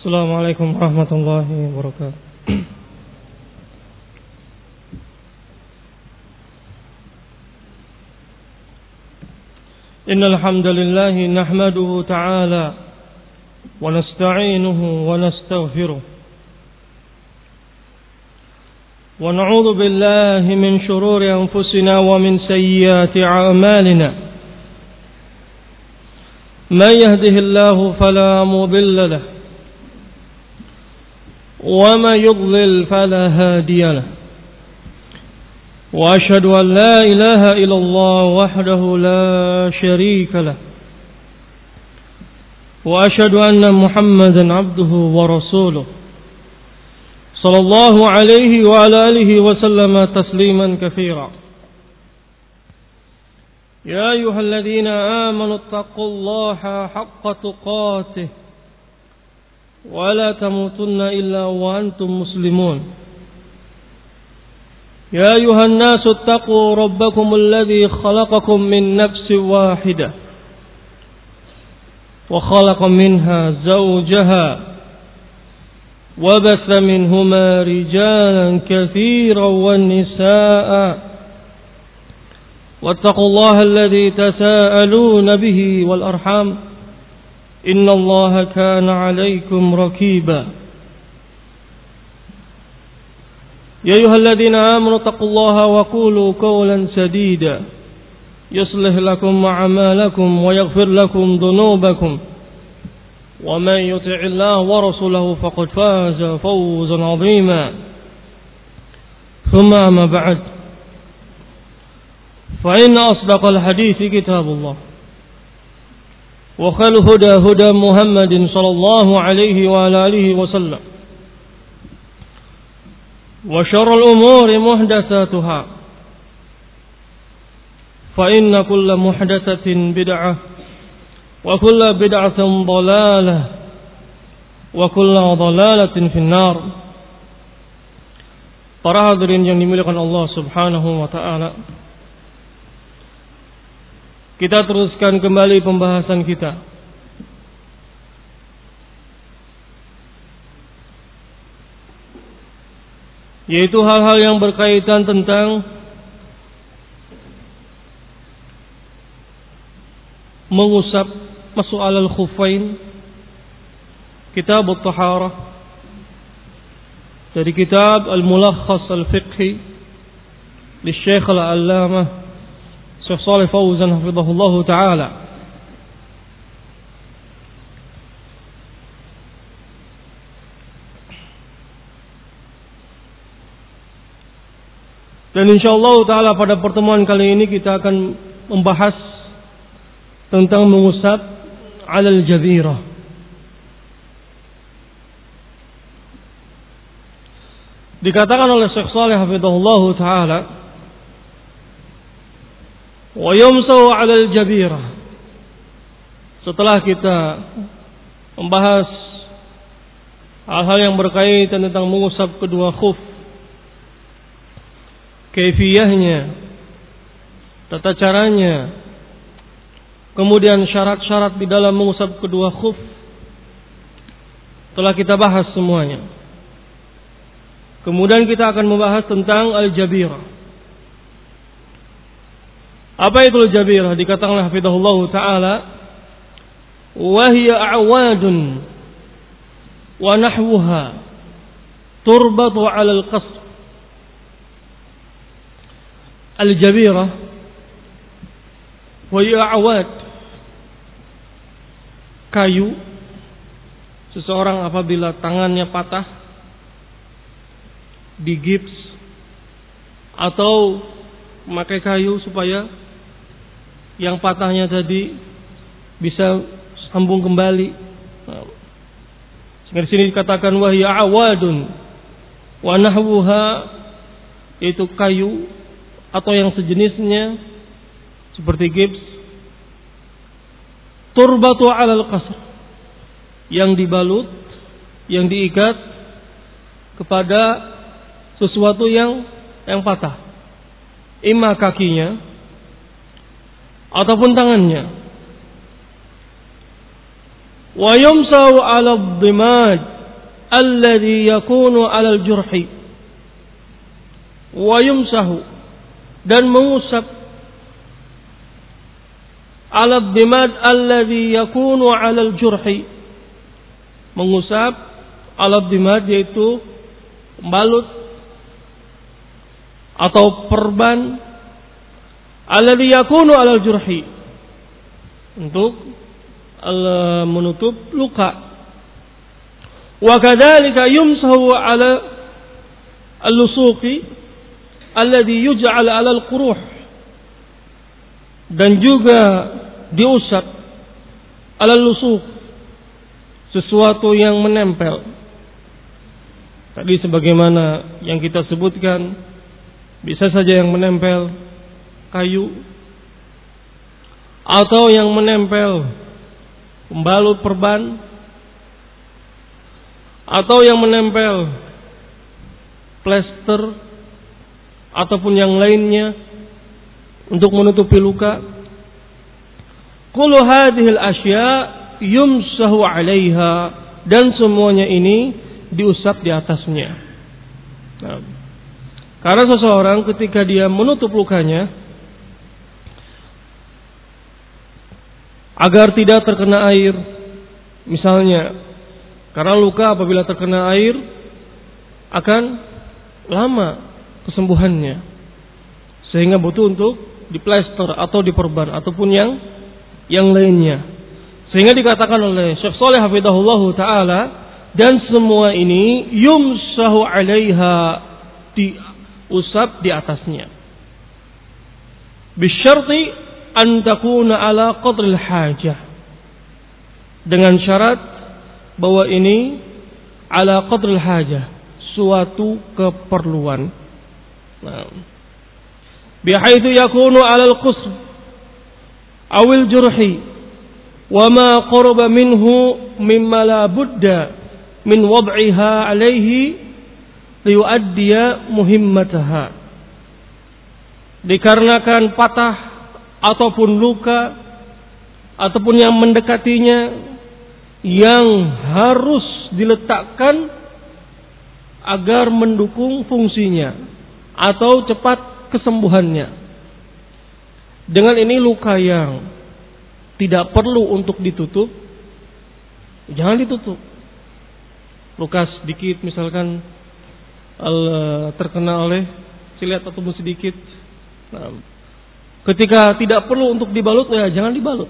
Assalamualaikum warahmatullahi wabarakatuh. Innal hamdalillah nahmaduhu ta'ala wa nasta'inuhu wa nastaghfiruh wa na'udzu billahi min shururi anfusina wa min sayyiati a'malina. Man yahdihillahu fala mudilla lahu وَمَا يُضْلِلْ فَلَا هَادِيَ لَهُ وَأَشْهَدُ أَنْ لَا إِلَهَ إِلَّا اللَّهُ وَحْدَهُ لَا شَرِيكَ لَهُ وَأَشْهَدُ أَنَّ مُحَمَّدًا عَبْدُهُ وَرَسُولُهُ صلى الله عليه وعلى آله وسلم تسليما كثيرا. يا أيها الذين آمنوا اتقوا الله حق تقاته ولا تموتن إلا وأنتم مسلمون. يا أيها الناس اتقوا ربكم الذي خلقكم من نفس واحدة وخلق منها زوجها وبث منهما رجالا كثيرا والنساء واتقوا الله الذي تساءلون به والأرحام إن الله كان عليكم رقيبا. يا أيها الذين آمنوا اتقوا الله وقولوا قولا سديدا يصلح لكم أعمالكم ويغفر لكم ذنوبكم ومن يطع الله ورسوله فقد فاز فوزا عظيما. ثم أما بعد فإن أصدق الحديث كتاب الله وخير الهدى هدى محمد صلى الله عليه وعلى آله وسلم وشر الأمور محدثاتها فإن كل محدثة بدعة وكل بدعة ضلالة وكل ضلالة في النار. Para hadirin yang dimuliakan Allah Subhanahu wa taala, kita teruskan kembali pembahasan kita yaitu hal-hal yang berkaitan tentang mengusap masuk alal khuffain, kitab at-taharah dari kitab al-mulakhas al-fiqhi li Syekh al-Allamah Syekh Shalih Fauzan hafizahullah ta'ala. Dan insyaallah ta'ala pada pertemuan kali ini kita akan membahas tentang mengusap alal jabirah. Dikatakan oleh Syekh Shalih hafizahullah ta'ala, wa yumsahu 'alal jabirah. Setelah kita membahas hal-hal yang berkaitan tentang mengusap kedua khuf, kaifiyahnya, tata caranya, kemudian syarat-syarat di dalam mengusap kedua khuf, telah kita bahas semuanya. Kemudian kita akan membahas tentang al-jabirah. Apa itu al-jabirah? Dikatakan oleh hafizahullah ta'ala, wa hiya a'wadun wa nahwuha turbatu 'ala al-qasr. Al-jabirah wa hiya a'wad, kayu. Seseorang apabila tangannya patah, digips atau memakai kayu supaya yang patahnya tadi bisa sambung kembali. Di sini dikatakan wahya awadun wa nahwuha, itu kayu atau yang sejenisnya seperti gips, turbatu 'alal qasr, yang dibalut, yang diikat kepada sesuatu yang patah, imma kakinya ataupun tangannya. Wa yumsahu 'ala ad-dimaj, alladhi yakunu 'alal jurhi wa yumsahu, dan mengusap 'alad dimad alladhi yakunu 'alal jurhi, mengusap 'alad dimad yaitu pembalut atau perban alladhi yakunu 'alal jurhi, untuk menutup luka. Wa kadzalika yumsahu 'ala al-lusuqi alladhi yuj'al 'ala al-quruh, dan juga diusap 'ala al-lusuq, sesuatu yang menempel. Tadi sebagaimana yang kita sebutkan, bisa saja yang menempel kayu atau yang menempel pembalut perban atau yang menempel plester ataupun yang lainnya untuk menutupi luka. Kullu hadhil asya yumsahu 'alaiha, dan semuanya ini diusap di atasnya. Nah, karena seseorang ketika dia menutup lukanya agar tidak terkena air, misalnya, karena luka apabila terkena air akan lama kesembuhannya, sehingga butuh untuk diplester atau diperban ataupun yang lainnya. Sehingga dikatakan oleh Syekh Shalih hafizahullahu taala, dan semua ini yumsahu 'alaiha, diusap di atasnya. Bisyarti an takuna ala qadril hajah, dengan syarat bahwa ini ala qadril hajah, suatu keperluan. Nah, bihaitsu yakunu ala al-qusb awil jurhi wa ma qaraba minhu mimma la budda min wad'iha alayhi liyuaddiya muhimmataha, dikarenakan patah ataupun luka ataupun yang mendekatinya yang harus diletakkan agar mendukung fungsinya atau cepat kesembuhannya. Dengan ini luka yang tidak perlu untuk ditutup, jangan ditutup. Luka sedikit misalkan terkena oleh silet ataupun sedikit, nah, ketika tidak perlu untuk dibalut, ya jangan dibalut.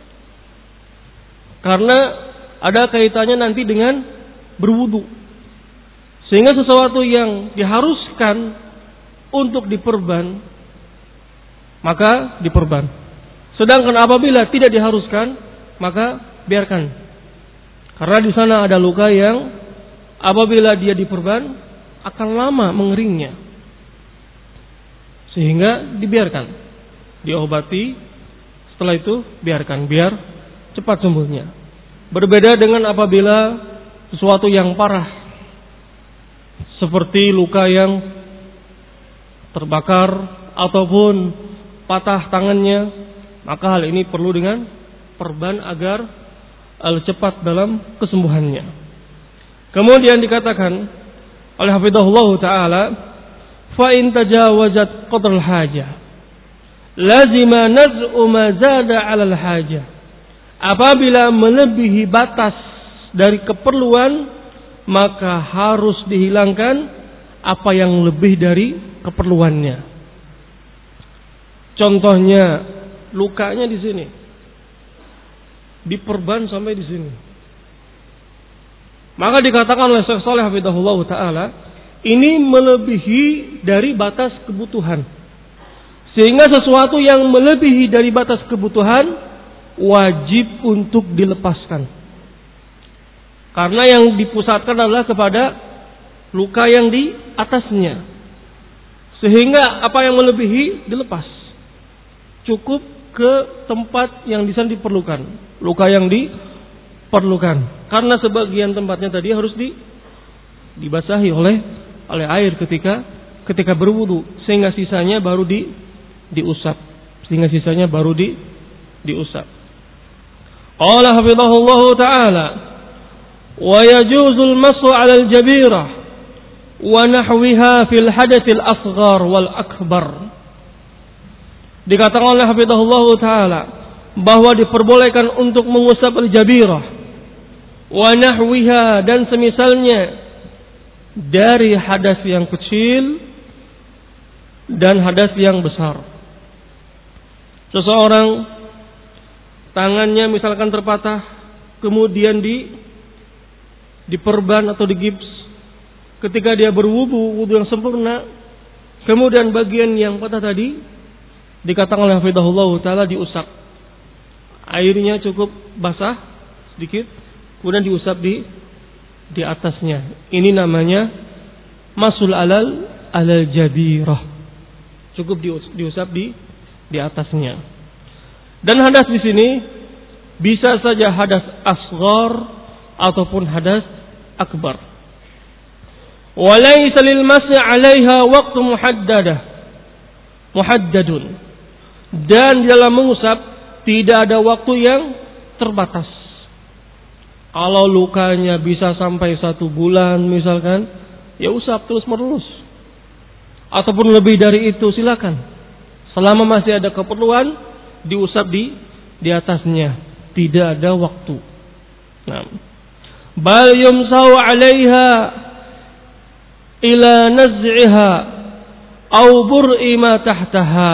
Karena ada kaitannya nanti dengan berwudu. Sehingga sesuatu yang diharuskan untuk diperban, maka diperban. Sedangkan apabila tidak diharuskan, maka biarkan. Karena di sana ada luka yang apabila dia diperban akan lama mengeringnya. Sehingga dibiarkan. Diobati, setelah itu biarkan, biar cepat sembuhnya. Berbeda dengan apabila sesuatu yang parah, seperti luka yang terbakar ataupun patah tangannya, maka hal ini perlu dengan perban agar cepat dalam kesembuhannya. Kemudian dikatakan oleh hafizahullah taala, fa in tajawazat qadrul hajah lazima naz'u ma zada 'alal hajah, apabila melebihi batas dari keperluan, maka harus dihilangkan apa yang lebih dari keperluannya. Contohnya, lukanya di sini diperban sampai di sini, maka dikatakan oleh Syekh Shalih hafizahullah taala, ini melebihi dari batas kebutuhan. Sehingga sesuatu yang melebihi dari batas kebutuhan wajib untuk dilepaskan. Karena yang dipusatkan adalah kepada luka yang di atasnya. Sehingga apa yang melebihi dilepas. Cukup ke tempat yang di sana diperlukan. Luka yang diperlukan. Karena sebagian tempatnya tadi harus dibasahi oleh air ketika berwudu. Sehingga sisanya baru diusap, diusap. Qala hafizahullah taala, wa yajuzul masu 'ala al-jabirah wa nahwiha fil hadathil asghar wal akbar. Dikatakan oleh hafizahullah taala bahwa diperbolehkan untuk mengusap al-jabirah wa nahwiha dan semisalnya dari hadas yang kecil dan hadas yang besar. Seseorang tangannya misalkan terpatah, kemudian diperban atau digips. Ketika dia berwudu, wudu yang sempurna, kemudian bagian yang patah tadi dikatakan oleh hafizahullah taala diusap. Airnya cukup basah sedikit, kemudian diusap di atasnya. Ini namanya masul alal jabirah. Cukup diusap di atasnya. Dan hadas di sini bisa saja hadas asghar ataupun hadas akbar. Walaysa lil mas'i 'alaiha waqtu muhaddadun. Dan dalam mengusap tidak ada waktu yang terbatas. Kalau lukanya bisa sampai 1 bulan misalkan, ya usap terus menerus. Ataupun lebih dari itu silakan. Selama masih ada keperluan, diusap di atasnya. Tidak ada waktu. Nah, bal yumsahu 'alaiha ila naz'iha aw bur'i ma tahtaha.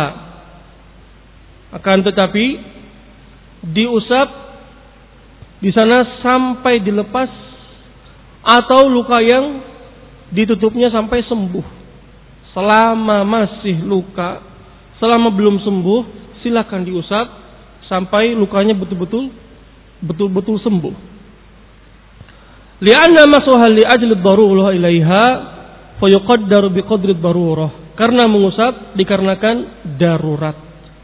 Akan tetapi diusap di sana sampai dilepas atau luka yang ditutupnya sampai sembuh. Selama masih luka, selama belum sembuh, silakan diusap sampai lukanya betul-betul sembuh. Li'anna masuha li ajli ad-darurah ilaiha fa yuqaddaru bi qadri ad-darurah. Karena mengusap dikarenakan darurat.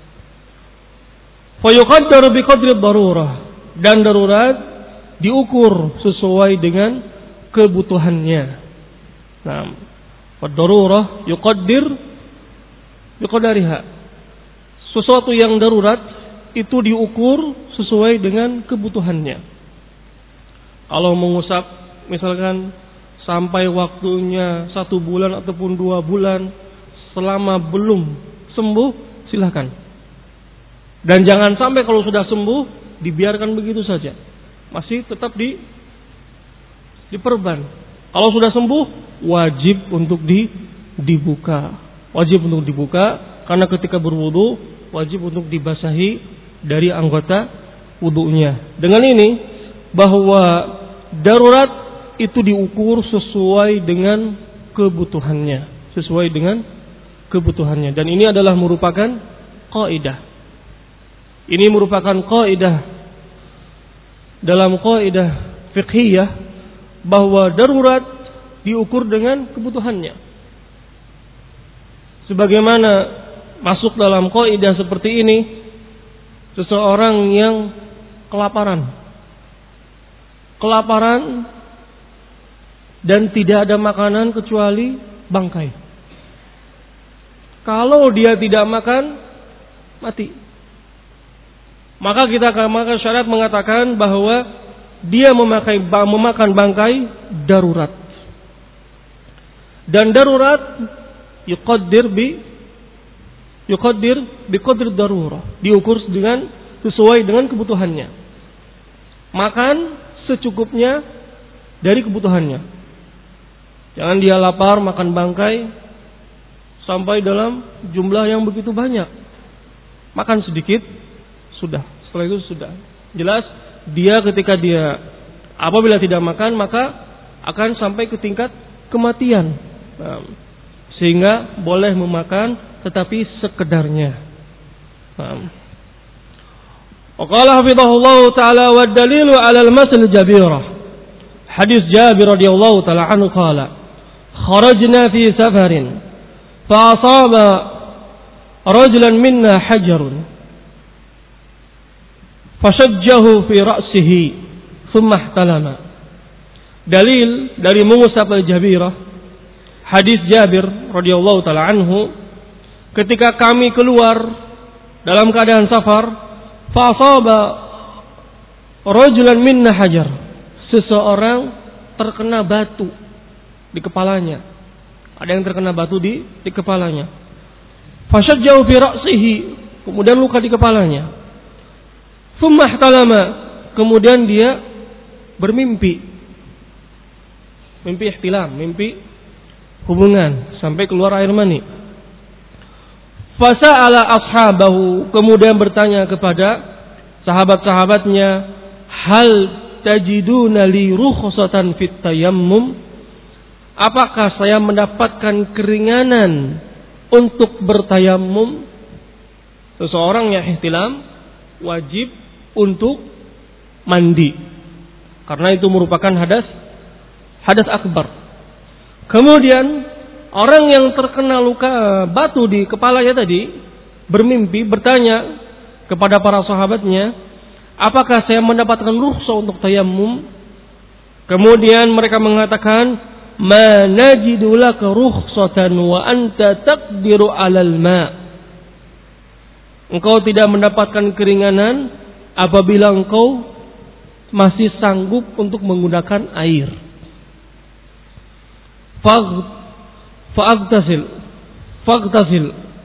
Fa yuqaddaru bi qadri ad-darurah, dan darurat diukur sesuai dengan kebutuhannya. Nah, ad-darurah yuqaddariha. Sesuatu yang darurat itu diukur sesuai dengan kebutuhannya. Kalau mengusap misalkan sampai waktunya 1 bulan ataupun 2 bulan, selama belum sembuh silakan. Dan jangan sampai kalau sudah sembuh dibiarkan begitu saja, masih tetap diperban. Kalau sudah sembuh wajib untuk dibuka. Wajib untuk dibuka, karena ketika berwudu wajib untuk dibasahi dari anggota wudunya. Dengan ini bahwa darurat itu diukur sesuai dengan kebutuhannya, Dan ini adalah merupakan kaidah. Ini merupakan kaidah dalam kaidah fiqhiyah bahwa darurat diukur dengan kebutuhannya. Sebagaimana masuk dalam kaidah seperti ini, seseorang yang kelaparan dan tidak ada makanan kecuali bangkai. Kalau dia tidak makan, mati. Maka syariat mengatakan bahwa dia memakan bangkai darurat. Dan darurat yuqaddir bi qadri darurah, diukur sesuai dengan kebutuhannya. Makan secukupnya dari kebutuhannya. Jangan dia lapar makan bangkai sampai dalam jumlah yang begitu banyak. Makan sedikit sudah, setelah itu sudah. Jelas dia apabila tidak makan maka akan sampai ke tingkat kematian. Sehingga boleh memakan tetapi sekedarnya. Qala hafizahullah taala wa dalilu 'ala al-masal jabirah. Hadis Jabir radhiyallahu taala anhu qala kharajna fi safarin fa asaba rajulan minna hajarun fashajjahu fi ra'sihi thumma ihtalama. Dalil dari mengusap al-jabirah, hadis Jabir radhiyallahu taala anhu, ketika kami keluar dalam keadaan safar, fa asaba rajulan minna hajar, seseorang terkena batu di kepalanya. Ada yang terkena batu di kepalanya. Fashajja'u fi ra'sihi, kemudian luka di kepalanya. Tsumma ihtalama, kemudian dia bermimpi. Mimpi ihtilam, mimpi hubungan sampai keluar air mani. Fasa'ala ashabahu, kemudian bertanya kepada sahabat-sahabatnya, hal tajiduna li rukhsatan fit tayammum? Apakah saya mendapatkan keringanan untuk bertayammum? Seseorang yang ihtilam wajib untuk mandi, karena itu merupakan hadas akbar. Kemudian orang yang terkena luka batu di kepalanya tadi bermimpi bertanya kepada para sahabatnya, apakah saya mendapatkan rukhsah untuk tayammum? Kemudian mereka mengatakan, ma najidu laka rukhsatan wa anta taqdiru 'alal ma'. Engkau tidak mendapatkan keringanan apabila engkau masih sanggup untuk menggunakan air. Faghtasil.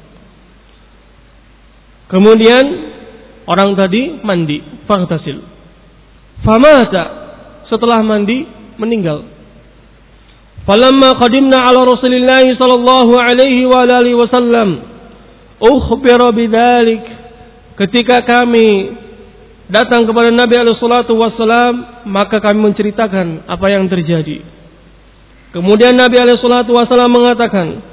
Kemudian orang tadi mandi, faghtasil. Famata, setelah mandi meninggal. Falamma qadimna ala Rasulillah sallallahu alaihi wa alihi wasallam, ukhbira bidzalik. Ketika kami datang kepada Nabi alaihi salatu wasallam, maka kami menceritakan apa yang terjadi. Kemudian Nabi alaihi salatu wasallam mengatakan,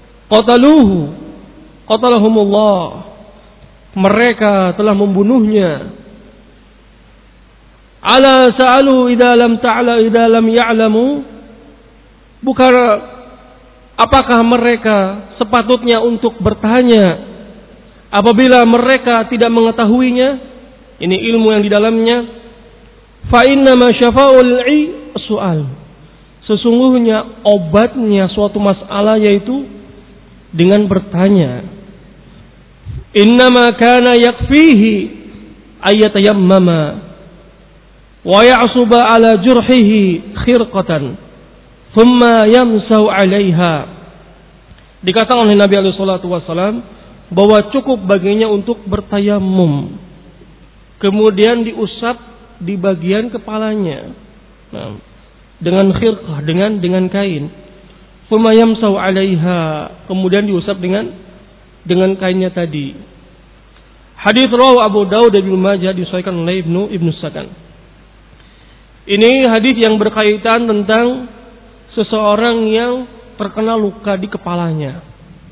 qatalahumullah, mereka telah membunuhnya. Ala sa'alu idza lam ya'lamu, bukan apakah mereka sepatutnya untuk bertanya apabila mereka tidak mengetahuinya? Ini ilmu yang di dalamnya. Fa inna ma syafa'ul su'al. Sesungguhnya obatnya suatu masalah yaitu dengan bertanya. Innama kana yakfihi ayatayammama wa ya'suba ala jurhihi khirqatan thumma yamsau 'alaiha. Dikatakan oleh Nabi alaihi salatu wasallam bahwa cukup baginya untuk bertayamum, kemudian diusap di bagian kepalanya, dengan khirqah, dengan kain. Thumma yamsau 'alaiha, kemudian diusap dengan kainnya tadi. Hadis rawahu Abu Daud dan Ibnu Majah, disahihkan oleh Ibnu Sakan. Ini hadis yang berkaitan tentang seseorang yang terkena luka di kepalanya.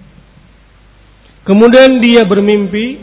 Kemudian dia bermimpi,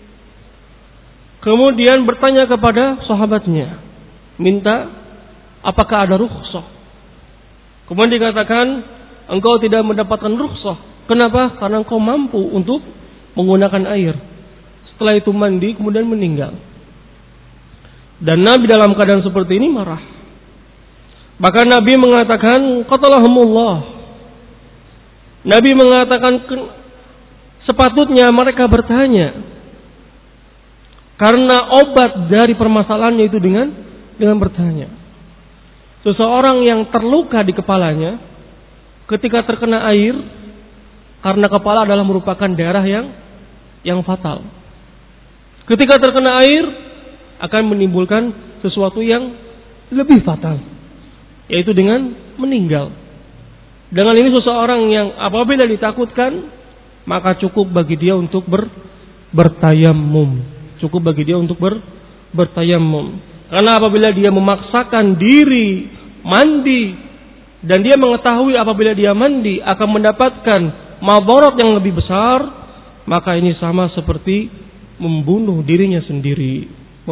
kemudian bertanya kepada sahabatnya, minta apakah ada rukhsah. Kemudian dikatakan, engkau tidak mendapatkan rukhsah. Kenapa? Karena engkau mampu untuk menggunakan air. Setelah itu mandi, kemudian meninggal. Dan Nabi dalam keadaan seperti ini marah. Bahkan Nabi mengatakan, qatalahumullah. Nabi mengatakan, sepatutnya mereka bertanya. Karena obat dari permasalahannya itu dengan bertanya. Seseorang yang terluka di kepalanya, ketika terkena air, karena kepala adalah merupakan daerah yang fatal. Ketika terkena air, akan menimbulkan sesuatu yang lebih fatal, yaitu dengan meninggal. Dengan ini seseorang yang apabila ditakutkan, maka cukup bagi dia untuk bertayamum. Cukup bagi dia untuk bertayamum. Karena apabila dia memaksakan diri mandi, dan dia mengetahui apabila dia mandi akan mendapatkan madarat yang lebih besar, maka ini sama seperti membunuh dirinya sendiri.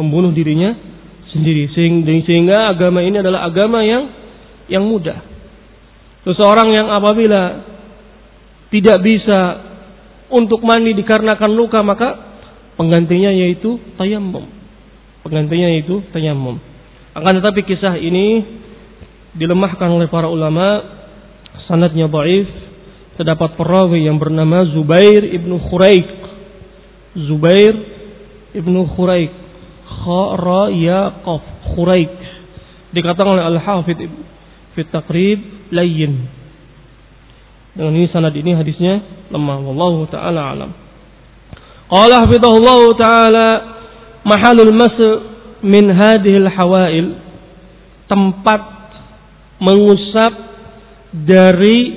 Sehingga agama ini adalah agama yang mudah. Seseorang yang apabila tidak bisa untuk mandi dikarenakan luka, maka penggantinya yaitu tayammum. Akan tetapi kisah ini dilemahkan oleh para ulama, sanadnya dhaif. Terdapat perawi yang bernama Zubair ibnu Khuraik. Khuraik. Dikatakan oleh Al-Hafidz fi Taqrib layyin. Dengan ini sanad ini hadisnya lemah. Wallahu taala alam. Qala hafizahullahu taala mahalul mas min hadhil hawail, tempat mengusap dari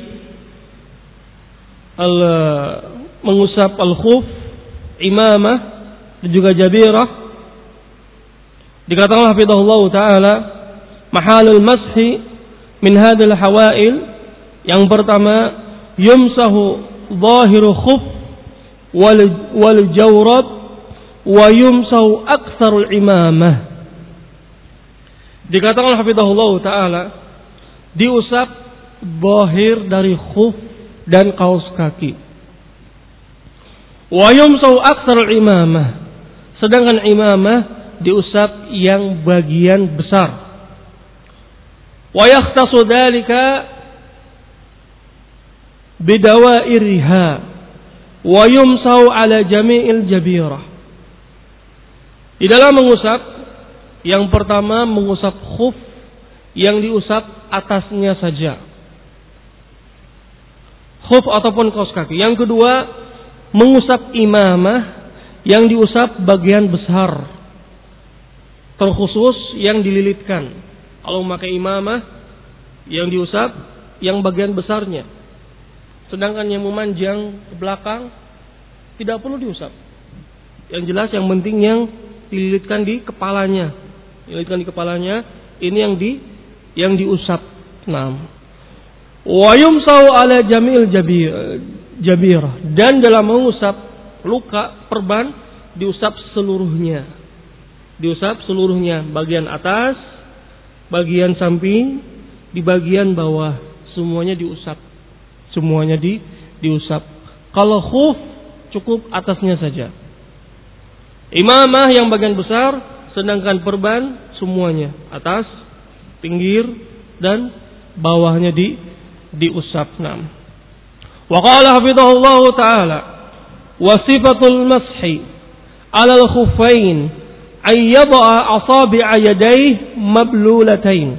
mengusap al-khuf, imamah dan juga jabirah. Dikatakan hafizahullahu taala mahalul mashi min hadhil hawail, yang pertama yumsahu zahiru khuf wal jawrab wa yumsahu aktsarul imamah. Dikatakan hafizahullahu taala diusap zahir dari khuf dan kaos kaki. Wa yumsahu aktsarul imamah, sedangkan imamah diusap yang bagian besar. Wa yakhtassu dzalika bidawairiha wa yumsahu ala jami'il jabirah. Di dalam mengusap, yang pertama mengusap khuf yang diusap atasnya saja, khuf ataupun kaos kaki. Yang kedua mengusap imamah yang diusap bagian besar, terkhusus yang dililitkan. Kalau memakai imamah yang diusap yang bagian besarnya, sedangkan yang memanjang ke belakang tidak perlu diusap. Yang jelas yang penting yang dililitkan di kepalanya. Dililitkan di kepalanya ini yang diusap. Nah, wa yumsahu ala jamil jabir, dan dalam mengusap luka perban diusap seluruhnya. Diusap seluruhnya, bagian atas, bagian samping, di bagian bawah, semuanya diusap. Semuanya diusap. Kalau khuf cukup atasnya saja. Imamah yang bagian besar, sedangkan perban semuanya atas, pinggir dan bawahnya diusap. Nam. Wa qala hafizahullahu taala wa sifatul mashi 'ala al-khuffain ay yada'a asabi'a yadayhi mablulatain.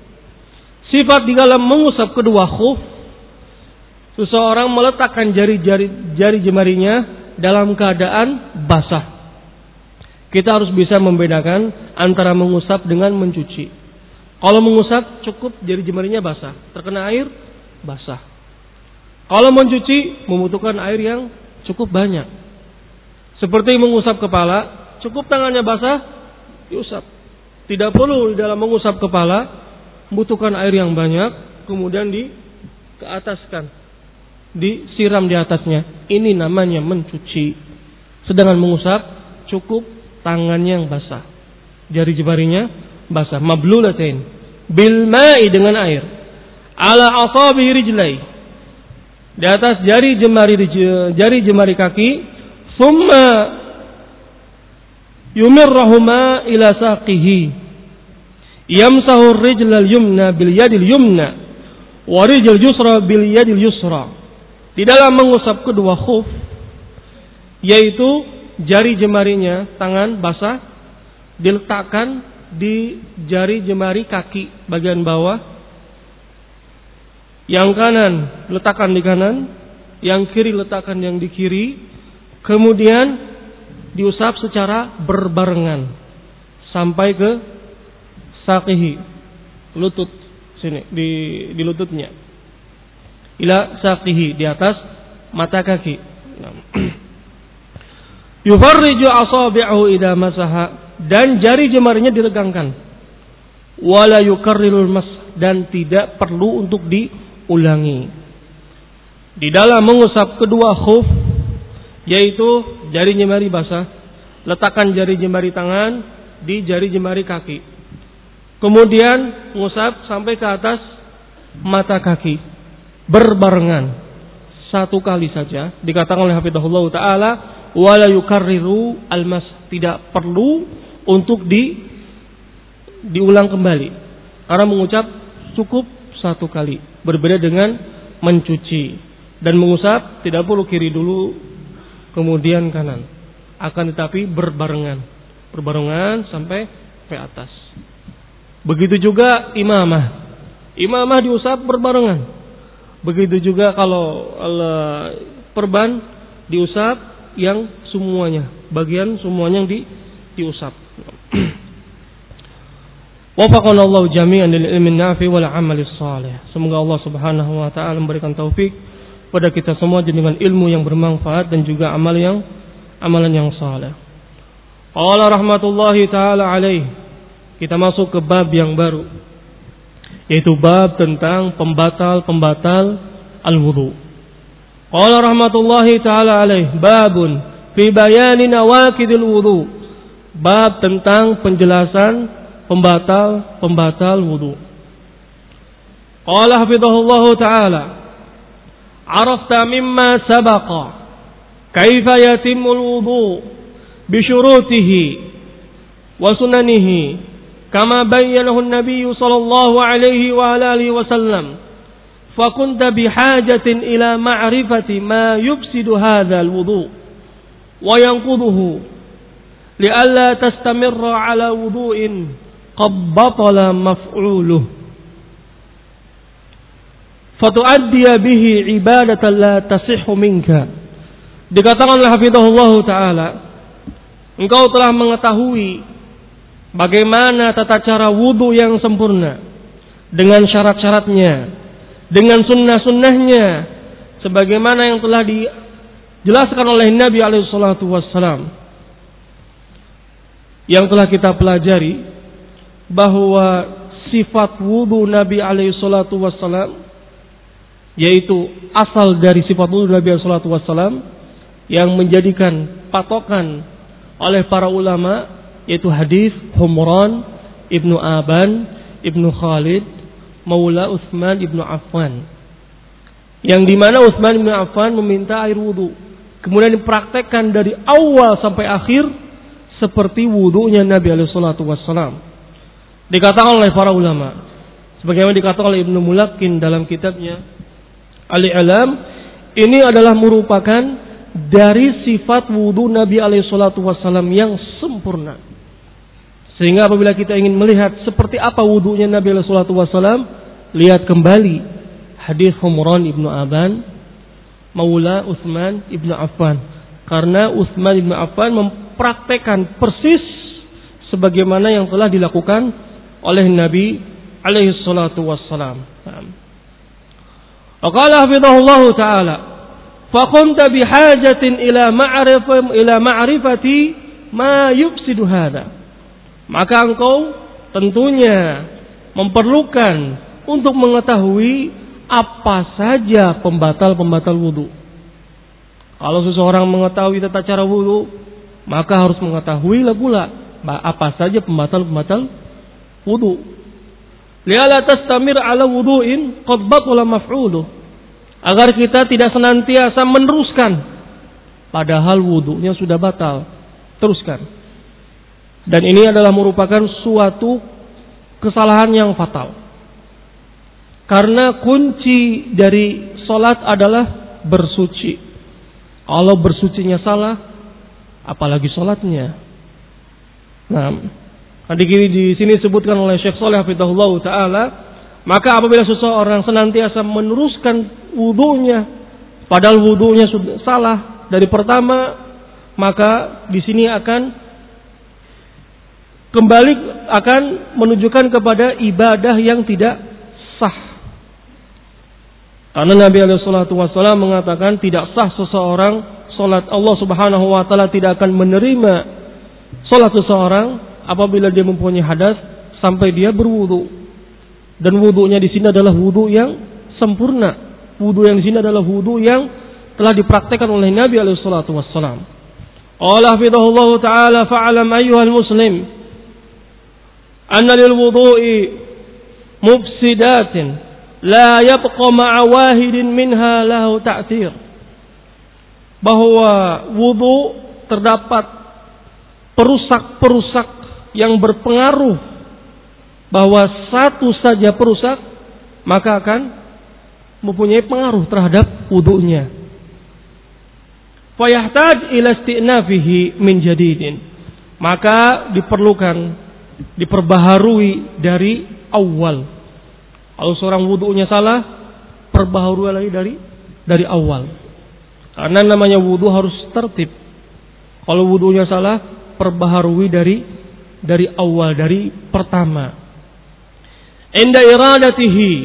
Sifat di dalam mengusap kedua khuf, seseorang meletakkan jari jemarinya dalam keadaan basah. Kita harus bisa membedakan antara mengusap dengan mencuci. Kalau mengusap cukup jari jemarinya basah, terkena air basah. Kalau mencuci membutuhkan air yang cukup banyak. Seperti mengusap kepala, cukup tangannya basah, diusap. Tidak perlu di dalam mengusap kepala membutuhkan air yang banyak, kemudian keataskan, disiram di atasnya. Ini namanya mencuci. Sedangkan mengusap cukup tangannya yang basah, jari jemarinya basah, mablulatain, bil ma'i, dengan air, ala asabi rijlai, di atas jari jemari kaki, thumma yumirrahuma ila saqihi, yamsahu rijlal yumna bil yadil yumna wa rijal yusra bil yadil yusra. Di dalam mengusap kedua khuf, yaitu jari jemarinya tangan basah diletakkan di jari jemari kaki bagian bawah. Yang kanan letakkan di kanan, yang kiri letakkan yang di kiri. Kemudian diusap secara berbarengan sampai ke saqihi, lutut sini, di lututnya. Ila saqihi, di atas mata kaki. Yufarriju asabi'ahu idza masaha, dan jari jemarinya diregangkan. Wala yukarrirul mas, dan tidak perlu untuk diulangi. Di dalam mengusap kedua khuf, yaitu jari jemari basah, letakkan jari jemari tangan di jari jemari kaki. Kemudian mengusap sampai ke atas mata kaki, berbarengan, satu kali saja. Dikatakan oleh hafizahullah ta'ala, wala yukarriru almas, tidak perlu untuk diulang kembali, karena mengucap cukup satu kali. Berbeda dengan mencuci dan mengusap, tidak perlu kiri dulu kemudian kanan, akan tetapi berbarengan sampai ke atas. Begitu juga imamah. Imamah diusap berbarengan. Begitu juga kalau perban diusap yang semuanya, bagian semuanya yang diusap. Wafaqanallahu jami'an lil ilmin nafi wal amalis salih. Semoga Allah Subhanahu wa taala memberikan taufik pada kita semua dengan ilmu yang bermanfaat dan juga amalan yang saleh. Allah rahmatullahi taala alaih. Kita masuk ke bab yang baru, yaitu bab tentang pembatal al-wudu. Allah rahmatullahi taala alaih, babun fi bayani nawaqidil wudu. Bab tentang penjelasan pembatal wudu. Qala hafizahullahu taala, arafta mimma sabaqa kaifa yatimul wudu bi syurutihi wa sunanihi kama bayyanahu an-nabiy sallallahu alaihi wa alihi wasallam, fa kunta bihajatin ila ma'rifati ma yufsidu hadzal wudu wa yanquduhu li'alla tastamirra ala wudu'in qad batala maf'uluhu fatu'addiya bihi ibadatan la tasihhu minka. Dikatakan oleh hafizahullahu taala, engkau telah mengetahui bagaimana tata cara wudu yang sempurna, dengan syarat-syaratnya, dengan sunnah-sunnahnya, sebagaimana yang telah dijelaskan oleh Nabi SAW, yang telah kita pelajari bahwa sifat wudu Nabi SAW, yaitu asal dari sifat wudu Nabi SAW yang menjadikan patokan oleh para ulama, yaitu hadis Humran ibnu Aban ibnu Khalid maula Utsman ibnu Affan, yang dimana Utsman ibnu Affan meminta air wudu, kemudian dipraktekkan dari awal sampai akhir seperti wudunya Nabi SAW. Dikatakan oleh para ulama, sebagaimana dikatakan oleh Ibnu Mulakin dalam kitabnya Al-I'lam, ini adalah merupakan dari sifat wudu Nabi SAW yang sempurna. Sehingga apabila kita ingin melihat seperti apa wudunya Nabi SAW, lihat kembali hadis Humran ibnu Aban maula Utsman ibnu Affan. Karena Utsman ibnu Affan mempraktekkan persis sebagaimana yang telah dilakukan oleh Nabi SAW. Qala hafizahullahu taala, fa kunta bihajatin ila ma'rifati ma yufsidu hadza. Maka engkau tentunya memerlukan untuk mengetahui apa saja pembatal wudu. Kalau seseorang mengetahui tata cara wudu, maka harus mengetahui pula apa saja pembatal wudu. Li'alla tastamir ala wudu'in qad batala maf'uluh. Agar kita tidak senantiasa meneruskan padahal wudunya sudah batal. Teruskan. Dan ini adalah merupakan suatu kesalahan yang fatal. Karena kunci dari solat adalah bersuci. Kalau bersucinya salah, apalagi solatnya. Nah, di sini disebutkan oleh Syekh Shalih hafizahullah taala, maka apabila seseorang senantiasa meneruskan wudunya, padahal wudunya sudah salah dari pertama, maka di sini akan menunjukkan kepada ibadah yang tidak sah. Karena Nabi SAW mengatakan tidak sah seseorang salat, Allah Subhanahu wa taala tidak akan menerima salat seseorang apabila dia mempunyai hadas sampai dia berwudu. Dan wudunya di sini adalah wudu yang sempurna. Wudu yang di sini adalah wudu yang telah dipraktekkan oleh Nabi SAW. Allah hafizahullahu taala, fa'alam ayyuhal muslim anna lil wudu'i mufsidatin la yabqa ma'a wahidin minha lahu ta'thir. Bahwa wudu terdapat perusak-perusak yang berpengaruh, bahwa satu saja perusak maka akan mempunyai pengaruh terhadap wudunya. Fa yahtaj ila istinafihi min jadidin. Maka diperlukan diperbaharui dari awal. Kalau seorang wudunya salah, perbaharui lagi dari awal. Karena namanya wudu harus tertib. Kalau wudunya salah, perbaharui dari awal, dari pertama. Inda iradatihi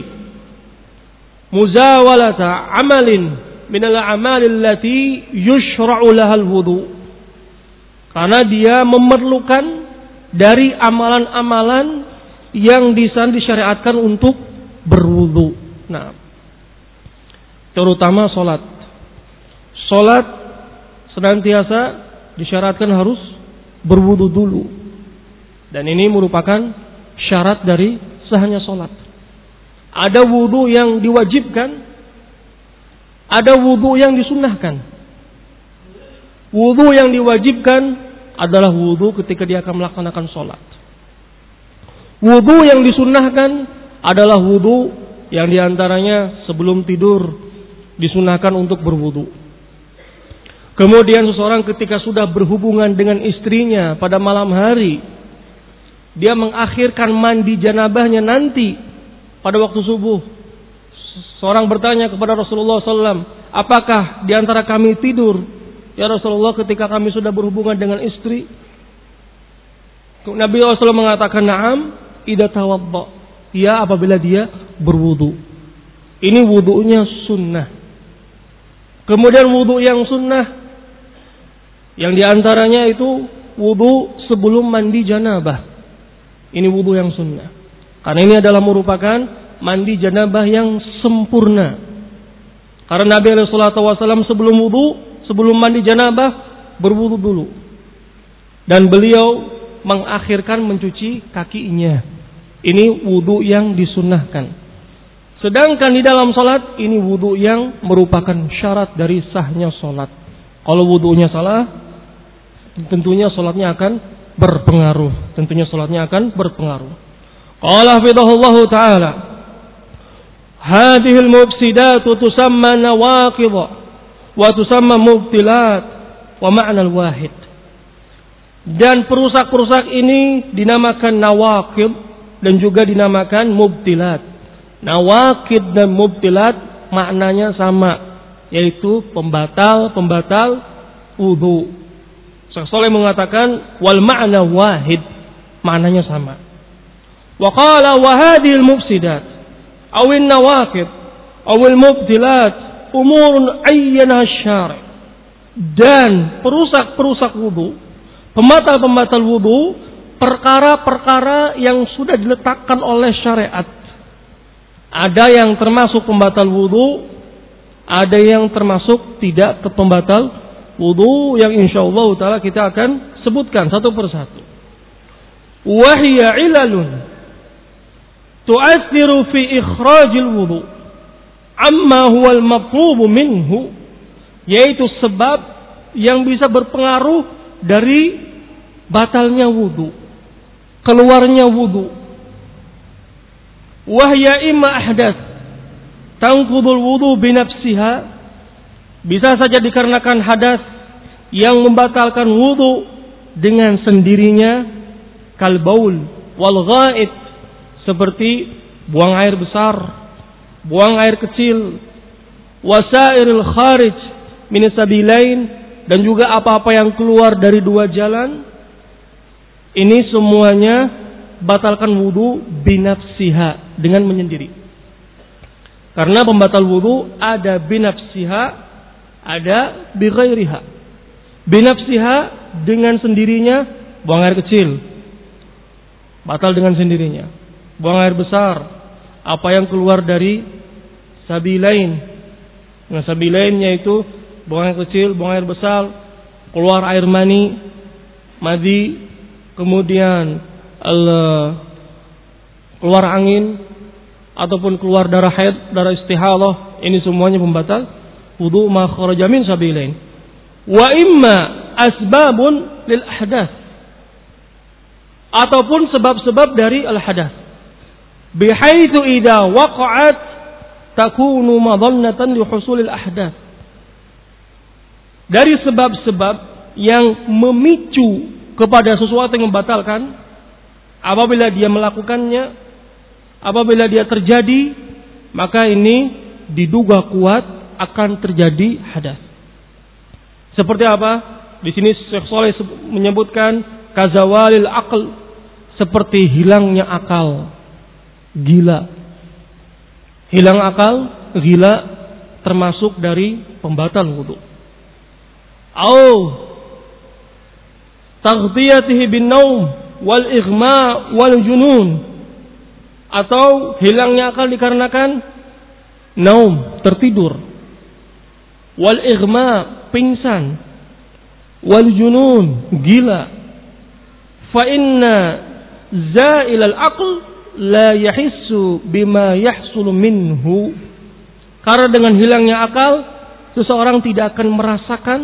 muzawalata amalin minal a'malil lati yushra'u lahal wudu. Karena dia memerlukan dari amalan-amalan yang disyariatkan untuk berwudu. Nah, terutama salat. Salat senantiasa disyaratkan harus berwudu dulu. Dan ini merupakan syarat dari sahnya salat. Ada wudu yang diwajibkan, ada wudu yang disunnahkan. Wudu yang diwajibkan adalah wudu ketika dia akan melaksanakan salat. Wudu yang disunnahkan adalah wudu yang diantaranya sebelum tidur disunnahkan untuk berwudu. Kemudian seseorang ketika sudah berhubungan dengan istrinya pada malam hari, dia mengakhirkan mandi janabahnya nanti pada waktu subuh. Seorang bertanya kepada Rasulullah SAW, apakah di antara kami tidur, ya Rasulullah, ketika kami sudah berhubungan dengan istri? Nabi SAW mengatakan, na'am, idza tawadda. Ya, apabila dia berwudu. Ini wudunya sunnah. Kemudian wudu yang sunnah, yang diantaranya itu wudu sebelum mandi janabah. Ini wudu yang sunnah. Karena ini adalah merupakan mandi janabah yang sempurna. Karena Nabi SAW sebelum wudu, sebelum mandi janabah, berwudu dulu. Dan beliau mengakhirkan mencuci kakinya. Ini wudu yang disunnahkan. Sedangkan di dalam salat, ini wudu yang merupakan syarat dari sahnya salat. Kalau wudunya salah, tentunya salatnya akan berpengaruh. Qala hafidhahullahu ta'ala, hadhil mufsidatu tusamma nawaqidh wa tusamma mubtilat wa ma'na al-wahid. Dan perusak-perusak ini dinamakan nawaqidh dan juga dinamakan mubtilat. Nawaqidh dan mubtilat maknanya sama, yaitu pembatal wudu. Syekh Shalih mengatakan wal ma'na wahid, maknanya sama. Wa qala wa hadhil mufsidat aw an-nawaqidh aw al-mubtilat umurun ayyana asy-syari'. Dan perusak-perusak wudu, pembatal wudu, perkara-perkara yang sudah diletakkan oleh syariat. Ada yang termasuk pembatal wudu, ada yang termasuk tidak ke pembatal wudu, yang insyaallah taala kita akan sebutkan satu persatu. Wa hiya ilalun tu'athiru fi ikhrajil wudu amma huwa al-matlub minhu, yaitu sebab yang bisa berpengaruh dari batalnya wudu, keluarnya wudu. Wahya imma ahdath tanqudul wudu binafsiha, bisa saja dikarenakan hadas yang membatalkan wudu dengan sendirinya, kal baul wal ghaid, seperti buang air besar, buang air kecil, wasairil kharij min sabilain, dan juga apa-apa yang keluar dari dua jalan. Ini semuanya batalkan wudu binafsiha, dengan menyendiri. Karena pembatal wudu ada binafsiha, ada bighairiha. Binafsiha dengan sendirinya, buang air kecil, batal dengan sendirinya. Buang air besar, apa yang keluar dari sabilain. Nah, sabilain yaitu buang air kecil, buang air besar, keluar air mani, madi, kemudian keluar angin, ataupun keluar darah haid, darah istihadah. Ini semuanya pembatal wudu ma kharaja min sabilain. Wa imma asbabun lil ahdath, ataupun sebab-sebab dari al hadath, bihaitsu idza waqa'at takunu madannatan li husulil ahdath. Dari sebab-sebab yang memicu kepada sesuatu yang membatalkan, Apabila dia melakukannya, apabila dia terjadi, maka ini diduga kuat akan terjadi hadas. Seperti apa? Di sini Syekh Shalih menyebutkan kazawalil aql, seperti hilangnya akal, gila. Hilang akal, gila termasuk dari pembatal wudu. Au taghtiyatihi bin naum wal ighma wal junun, atau hilangnya akal dikarenakan naum, tertidur, wal ighma, pingsan, wal junun, gila. Fa inna za'il al aql la yahissu bima yahsulu minhu. Karena dengan hilangnya akal, seseorang tidak akan merasakan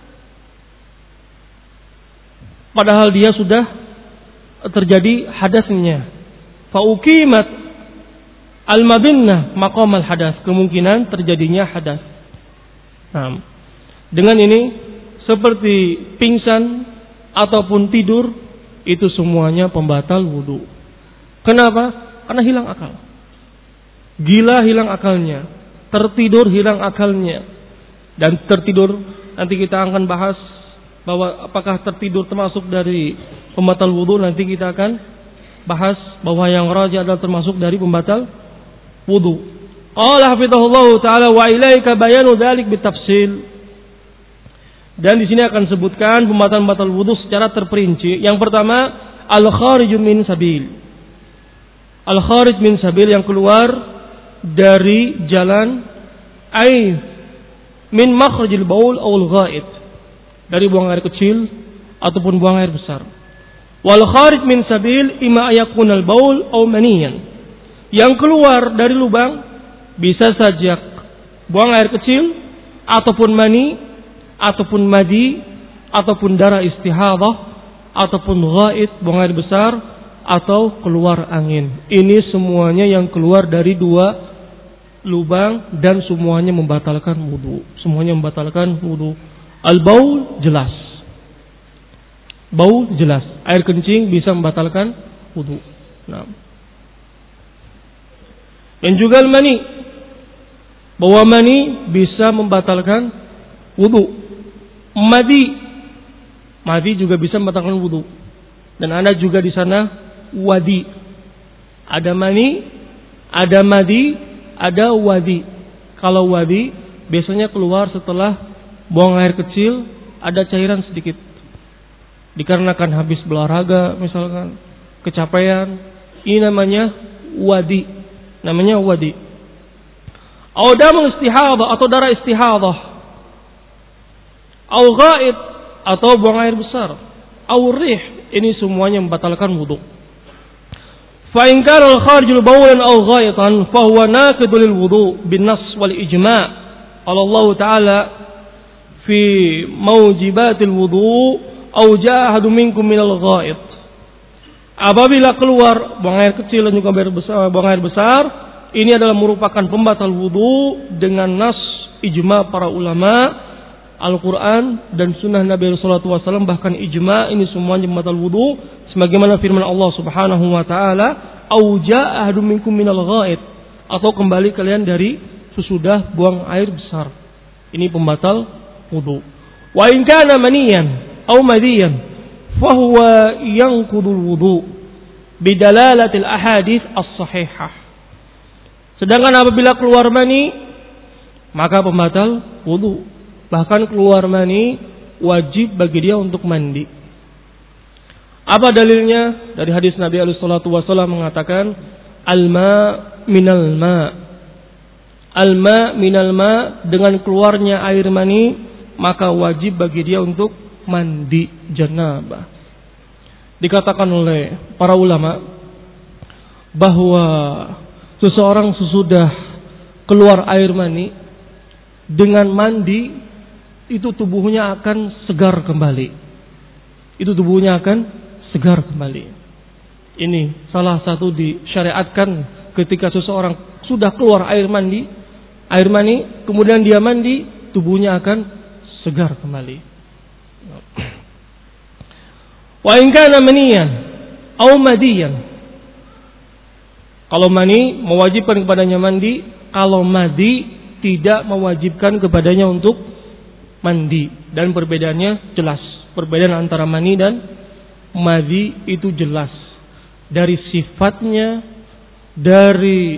padahal dia sudah terjadi hadasnya. Fa uqimat al-mabinnah maqam al-hadas, kemungkinan terjadinya hadas. Nah, dengan ini seperti pingsan ataupun tidur, itu semuanya pembatal wudu. Kenapa? Karena hilang akal. Gila hilang akalnya, tertidur hilang akalnya. Dan tertidur nanti kita akan bahas bahwa apakah tertidur termasuk dari pembatal wudu, nanti kita akan bahas bahwa yang rajih adalah termasuk dari pembatal wudu. Qala hafizahullah taala wa ilaika bayanu dzalik bitafsil. Dan di sini akan sebutkan pembatal wudu secara terperinci. Yang pertama, al-kharij min sabil. Al-kharij min sabil, yang keluar dari jalan, ai min makhrajil baul aw al-ghaid, dari buang air kecil ataupun buang air besar. Wal kharij min sabil imma ayakun al-baul aw maniyan. Yang keluar dari lubang bisa saja buang air kecil ataupun mani ataupun madi ataupun darah istihadah ataupun ghaid, buang air besar atau keluar angin. Ini semuanya yang keluar dari dua lubang dan semuanya membatalkan wudu. Semuanya membatalkan wudu. Al-baul jelas. Bau jelas. Air kencing bisa membatalkan wudu. Nah. Dan juga al-mani. Bahwa mani bisa membatalkan wudu. Madi juga bisa membatalkan wudu. Dan ada juga di sana wadi. Ada mani, ada madi, ada wadi. Kalau wadi biasanya keluar setelah buang air kecil, ada cairan sedikit. Dikarenakan habis berolahraga misalkan, kecapean, ini namanya wadi. Namanya wadi. Au damul istihadah atau darah istihadah. Au ghaid atau buang air besar. Au rih, ini semuanya membatalkan wudu. Fa in kana al-kharijul bawlan aw ghaitan fa huwa naqidul lil wudu bin nas wal ijma'. Allah Ta'ala fi maujibatil wudu aw jahadu minkum minal ghaid. Apabila keluar buang air kecil dan juga buang air besar, ini adalah merupakan pembatal wudu dengan nas ijma' para ulama, Al-Quran dan sunnah Nabi sallallahu alaihi wasallam, bahkan ijma', ini semuanya pembatal wudu. Sebagaimana firman Allah Subhanahu wa taala, "Au jaa ahadum minkum minal ghaid," atau kembali kalian dari sesudah buang air besar. Ini pembatal wudu. Wa in kana maniyan au madiyan fa huwa yanqudul wudu bidalalatil ahadits as-sahihah. Sedangkan apabila keluar mani, maka pembatal wudu. Bahkan keluar mani wajib bagi dia untuk mandi. Apa dalilnya? Dari hadis Nabi alaihi salatu wasallam mengatakan, al-ma minal ma. Al-ma minal ma, dengan keluarnya air mani maka wajib bagi dia untuk mandi janabah. Dikatakan oleh para ulama bahwa seseorang sesudah keluar air mani dengan mandi, itu tubuhnya akan segar kembali. Itu tubuhnya akan segar kembali. Ini salah satu disyariatkan ketika seseorang sudah keluar air mani, kemudian dia mandi, tubuhnya akan segar kembali. Wa in kana maniyan au madiyan. Kalau mani mewajibkan kepadanya mandi, kalau madi tidak mewajibkan kepadanya untuk mandi. Dan perbedaannya jelas. Perbedaan antara mani dan madi itu jelas. Dari sifatnya, dari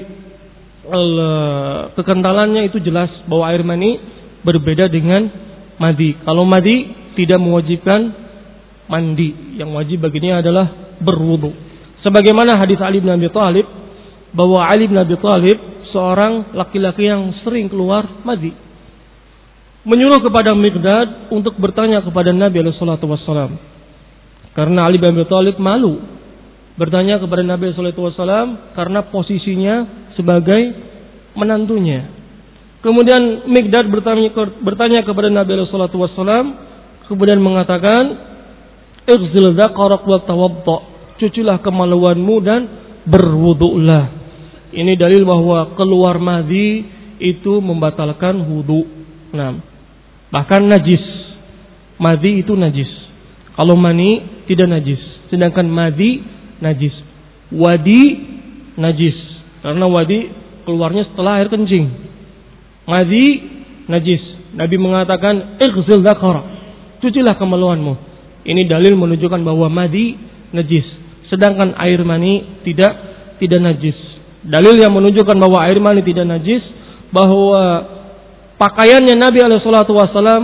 kekentalannya itu jelas bahwa air mani berbeda dengan madi. Kalau madi tidak mewajibkan mandi, yang wajib baginya adalah berwudu. Sebagaimana hadis Ali bin Abi Thalib, bahwa Ali bin Abi Thalib seorang laki-laki yang sering keluar madi, menyuruh kepada Miqdad untuk bertanya kepada Nabi sallallahu alaihi wasallam. Karena Ali bin Abi Thalib malu bertanya kepada Nabi sallallahu alaihi wasallam karena posisinya sebagai menantunya. Kemudian Miqdad bertanya kepada Nabi sallallahu alaihi wasallam, kemudian mengatakan, "Ighsil dzakarak wa tawadda." Cucilah kemaluanmu dan berwudulah. Ini dalil bahwa keluar madhi itu membatalkan wudu. Nah, bahkan najis. Madhi itu najis. Kalau mani tidak najis, sedangkan madhi najis. Wadi najis, karena wadi keluarnya setelah air kencing. Madhi najis. Nabi mengatakan, "Ighsil dzakarak." Cucilah kemaluanmu. Ini dalil menunjukkan bahwa madhi najis, sedangkan air mani tidak najis. Dalil yang menunjukkan bahwa air mani tidak najis, bahwa pakaiannya Nabi SAW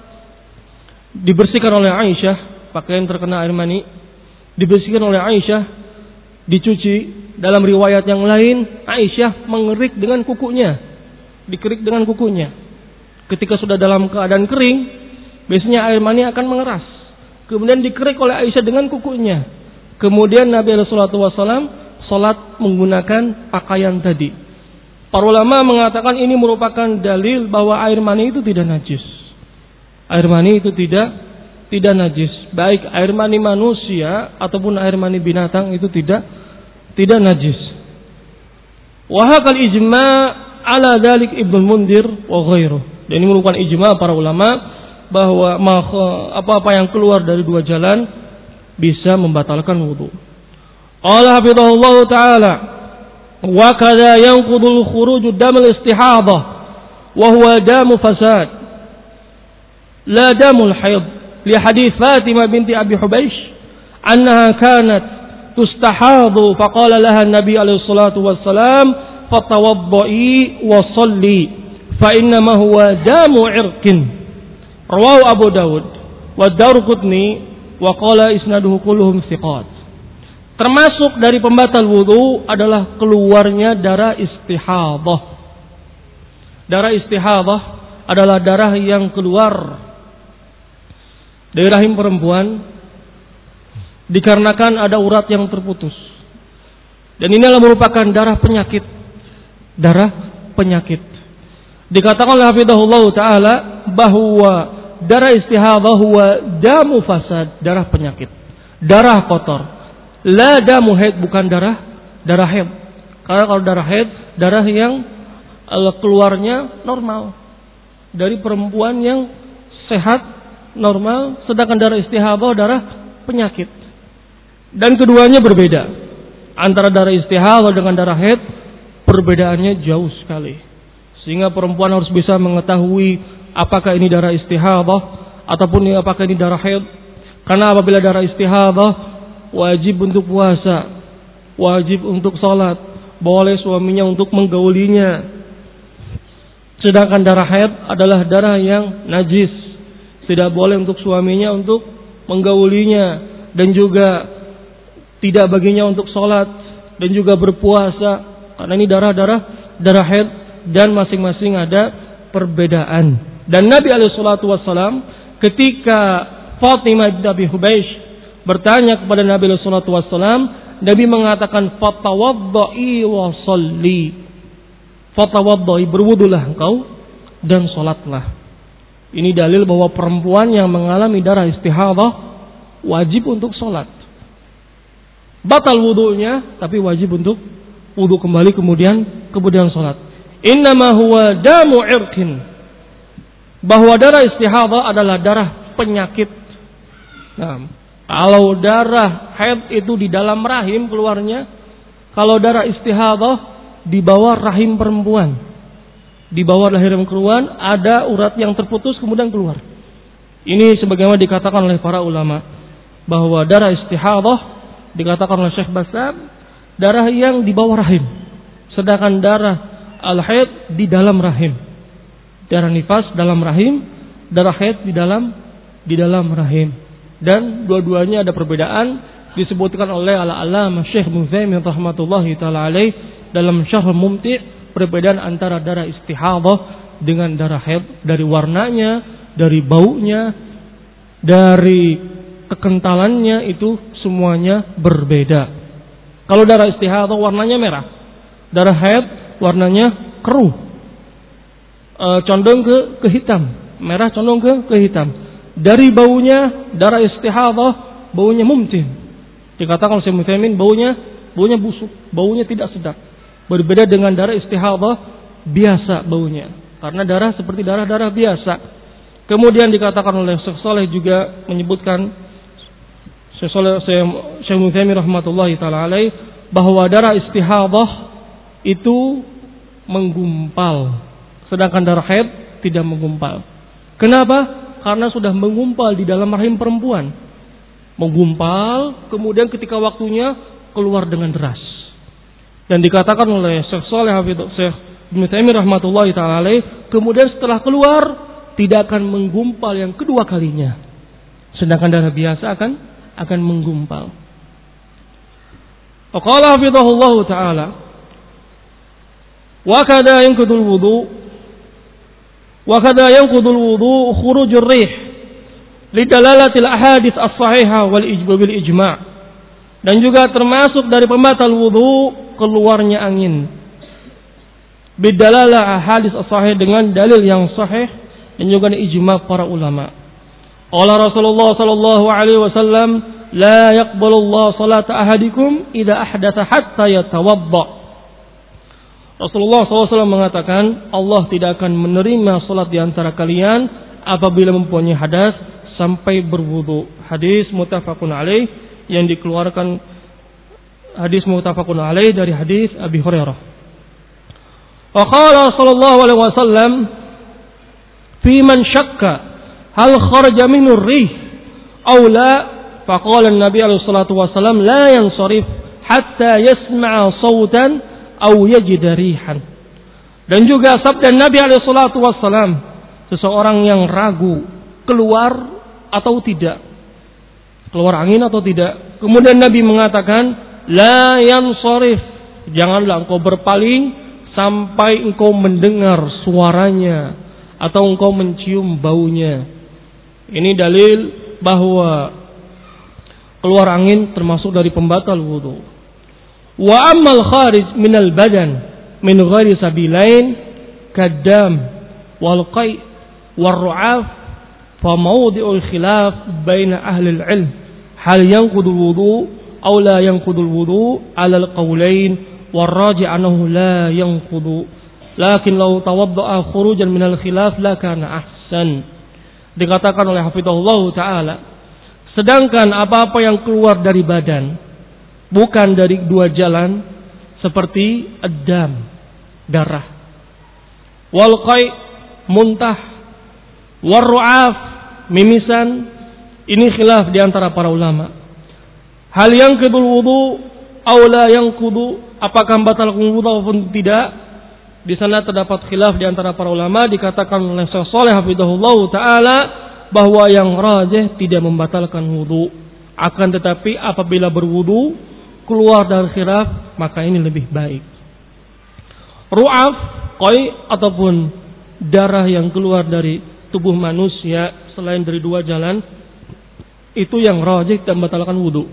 dibersihkan oleh Aisyah, pakaian terkena air mani dibersihkan oleh Aisyah, dicuci. Dalam riwayat yang lain, Aisyah mengerik dengan kukunya, dikerik dengan kukunya. Ketika sudah dalam keadaan kering, biasanya air mani akan mengeras, kemudian dikerik oleh Aisyah dengan kukunya. Kemudian Nabi SAW salat menggunakan pakaian tadi. Para ulama mengatakan ini merupakan dalil bahwa air mani itu tidak najis. Air mani itu tidak najis. Baik air mani manusia ataupun air mani binatang itu tidak najis. Wa hakal ijma' ala dzalik Ibnu Mundir wa ghairuh. Dan ini merupakan ijma' para ulama bahwa apa-apa yang keluar dari dua jalan bisa membatalkan wudu. Allah hafizahullah ta'ala, wa kadza yanqudul khuruju damul istihadah wa huwa damu fasad la damul haid, li hadits Fatimah binti Abi Hubaysh annaha kanat tustahadu faqala laha an-nabi alaihi salatu wassalam fatawaddai wa salli fa innama huwa damu irqin. Rawahu Abu Dawud wa Daruqutni wa qala isnaduhu kulluhum thiqat. Termasuk dari pembatal wudu adalah keluarnya darah istihadah. Darah istihadah adalah darah yang keluar dari rahim perempuan dikarenakan ada urat yang terputus. Dan ini adalah merupakan darah penyakit. Darah penyakit. Dikatakan oleh hafizahullah ta'ala bahwa darah istihadah huwa damu fasad, darah penyakit, darah kotor. La damu haid, bukan darah haid. Karena kalau darah haid, darah yang keluarnya normal dari perempuan yang sehat normal, sedangkan darah istihadah darah penyakit. Dan keduanya berbeda. Antara darah istihadah dengan darah haid perbedaannya jauh sekali. Sehingga perempuan harus bisa mengetahui apakah ini darah istihadah ataupun apakah ini darah haid. Karena apabila darah istihadah wajib untuk puasa, wajib untuk sholat, boleh suaminya untuk menggaulinya. Sedangkan darah haid adalah darah yang najis, tidak boleh untuk suaminya untuk menggaulinya, dan juga tidak baginya untuk sholat dan juga berpuasa, karena ini darah haid dan masing-masing ada perbedaan. Dan Nabi SAW ketika Fatimah binti Abi Hubaysh bertanya kepada Nabi sallallahu alaihi wasallam, Nabi mengatakan fatawaddai wa sholli. Fatawaddai, berwudulah engkau dan salatlah. Ini dalil bahwa perempuan yang mengalami darah istihadah wajib untuk salat. Batal wudunya tapi wajib untuk wudu kembali kemudian salat. Innama huwa damu irqin. Bahwa darah istihadah adalah darah penyakit. Nah, Kalau darah haid itu di dalam rahim keluarnya, kalau darah istihadah di bawah rahim perempuan, di bawah lahir perempuan ada urat yang terputus kemudian keluar. Ini sebagaimana dikatakan oleh para ulama bahwa darah istihadah dikatakan oleh Syekh Bassam darah yang di bawah rahim, sedangkan darah al-haid di dalam rahim. Darah nifas dalam rahim, darah haid di dalam rahim. Dan dua-duanya ada perbedaan disebutkan oleh al-allamah Syekh Ibnu Utsaimin rahmatullahi taala alaih dalam Syarh Mumti', perbedaan antara darah istihadah dengan darah haid dari warnanya, dari baunya, dari kekentalannya itu semuanya berbeda. Kalau darah istihadah warnanya merah, darah haid warnanya keruh, condong ke hitam, merah condong ke hitam. Dari baunya, darah istihadah baunya mumtin. Dikatakan oleh Syekh Utsaimin baunya busuk, baunya tidak sedap. Berbeda dengan darah istihadah biasa baunya, karena darah seperti darah-darah biasa. Kemudian dikatakan oleh Syekh Saleh juga menyebutkan Syekh Utsaimin rahmatullahi taala alaih bahwa darah istihadah itu menggumpal, sedangkan darah haid tidak menggumpal. Kenapa? Karena sudah menggumpal di dalam rahim perempuan. Menggumpal, kemudian ketika waktunya keluar dengan deras. Dan dikatakan oleh Syekh Saleh Syekh Ibnu Taimiyah rahmatullahi taala alaih, kemudian setelah keluar tidak akan menggumpal yang kedua kalinya. Sedangkan darah biasa akan menggumpal. Qala hafizahullahu taala, wa kada yanqudul wudu wa kada yanqudul wudu khurujur rih lidalalatil ahadits as-sahihah wal ijma'. Dan juga termasuk dari pembatal wudu keluarnya angin. Bidalalah ahadits as-sahih dengan dalil yang sahih dan juga ijma' para ulama. Qala Rasulullah sallallahu alaihi wasallam, la yaqbalullahu salata ahadikum idza ahdatsa hatta yatawadda. Rasulullah SAW mengatakan, Allah tidak akan menerima salat di antara kalian apabila mempunyai hadas sampai berwudu. Hadis muttafaqun alaih yang dikeluarkan hadis muttafaqun alaih dari hadis Abi Hurairah. Wa qala sallallahu alaihi wasallam fi man syakka hal kharaja minhu rih aw la, faqala an-nabi alaihi salatu wasallam la yansarif hatta yasma'a sautan aw yajida rihan. Dan juga sabda Nabi alaihi salatu wasallam, seseorang yang ragu keluar atau tidak, keluar angin atau tidak, kemudian Nabi mengatakan la yansarif, janganlah engkau berpaling sampai engkau mendengar suaranya atau engkau mencium baunya. Ini dalil bahwa keluar angin termasuk dari pembatal wudu. Wa ammal kharij minal badan min ghairi sabilain kadam wal qai war ru'af fa mawdi'ul khilaf baina ahli al-ilm hal yanqudu wudu aw la yanqudu wudu ala al-qawlain war raji' annahu la yanqudu lakin law tawadda'a khurujan minal khilaf la kana ahsan. Dikatakan oleh hafizahullah taala, sedangkan apa-apa yang keluar dari badan bukan dari dua jalan seperti ad-dam, darah, wal qai, muntah, war ru'af, mimisan, ini khilaf di antara para ulama. Hal yang kedul wudu aw la yanqudu, apakah batal wudu ataupun tidak? Di sana terdapat khilaf di antara para ulama. Dikatakan oleh Syekh Shalih hafizahullah taala bahwa yang rajih tidak membatalkan wudu, akan tetapi apabila berwudu keluar dari khilaf maka ini lebih baik. Ru'af, qai ataupun darah yang keluar dari tubuh manusia selain dari dua jalan itu yang rajih dan membatalkan wudu.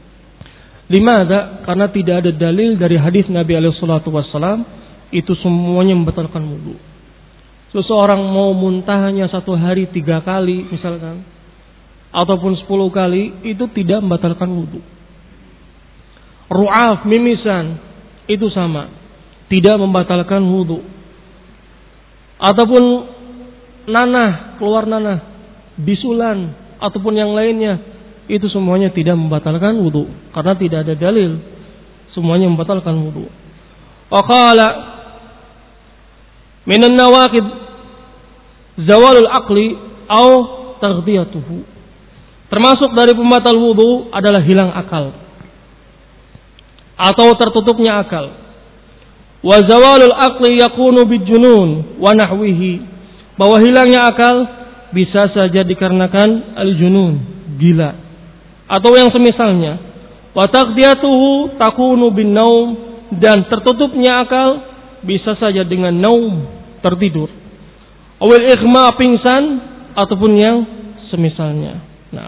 Limadza? Karena tidak ada dalil dari hadis Nabi alaihi salatu wassalam itu semuanya membatalkan wudu. Seseorang mau muntahnya satu hari 3 kali misalkan ataupun 10 kali itu tidak membatalkan wudu. Ru'af, mimisan itu sama, tidak membatalkan wudu. Ataupun nanah, keluar nanah, bisulan ataupun yang lainnya itu semuanya tidak membatalkan wudu karena tidak ada dalil semuanya membatalkan wudu. Wa qala minan nawaqid zawalul aqli au taghdiyatuhu. Termasuk dari pembatal wudu adalah hilang akal atau tertutupnya akal. Wa zawalul aqli yakunu bijunun wa nahwihi. Bahwa hilangnya akal bisa saja dikarenakan al-junun, gila, atau yang semisalnya. Wa taghdiyatuhu takunu bin naum, dan tertutupnya akal bisa saja dengan naum, tertidur. Awil ighma, pingsan, ataupun yang semisalnya. Nah,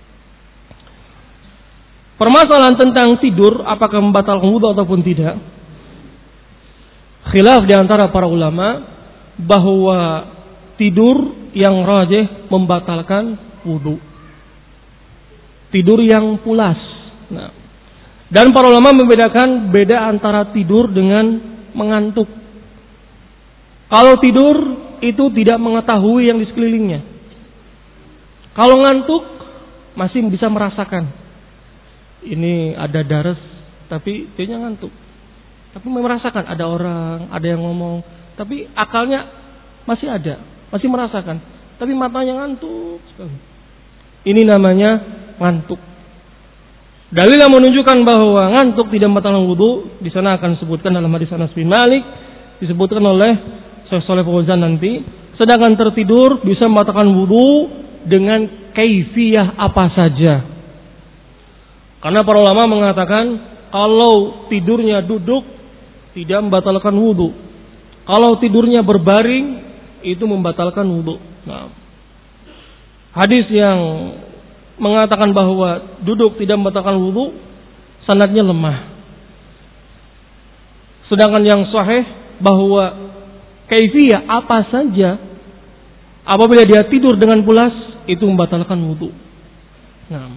permasalahan tentang tidur apakah membatalkan wudu ataupun tidak, khilaf di antara para ulama bahwa tidur yang rajih membatalkan wudu. Tidur yang pulas. Nah, dan para ulama membedakan beda antara tidur dengan mengantuk. Kalau tidur itu tidak mengetahui yang di sekelilingnya. Kalau ngantuk masih bisa merasakan. Ini ada daras tapi dia ngantuk. Tapi merasakan ada orang, ada yang ngomong, tapi akalnya masih ada, masih merasakan, tapi matanya ngantuk sekali. Ini namanya ngantuk. Dalil yang menunjukkan bahwa ngantuk tidak membatalkan wudu di sana akan disebutkan dalam hadis Anas bin Malik, disebutkan oleh Syekh Shalih Fauzan nanti. Sedangkan tertidur bisa membatalkan wudu dengan kaifiyah apa saja. Karena para ulama mengatakan kalau tidurnya duduk tidak membatalkan wudu. Kalau tidurnya berbaring itu membatalkan wudu. Nah, hadis yang mengatakan bahwa duduk tidak membatalkan wudu sanadnya lemah. Sedangkan yang sahih bahwa kaifiyah apa saja apabila dia tidur dengan pulas itu membatalkan wudu. Nah,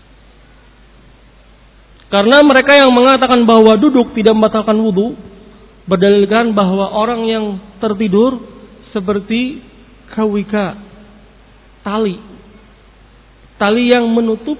karena mereka yang mengatakan bahwa duduk tidak membatalkan wudu berdalilkan bahwa orang yang tertidur seperti kawika, tali yang menutup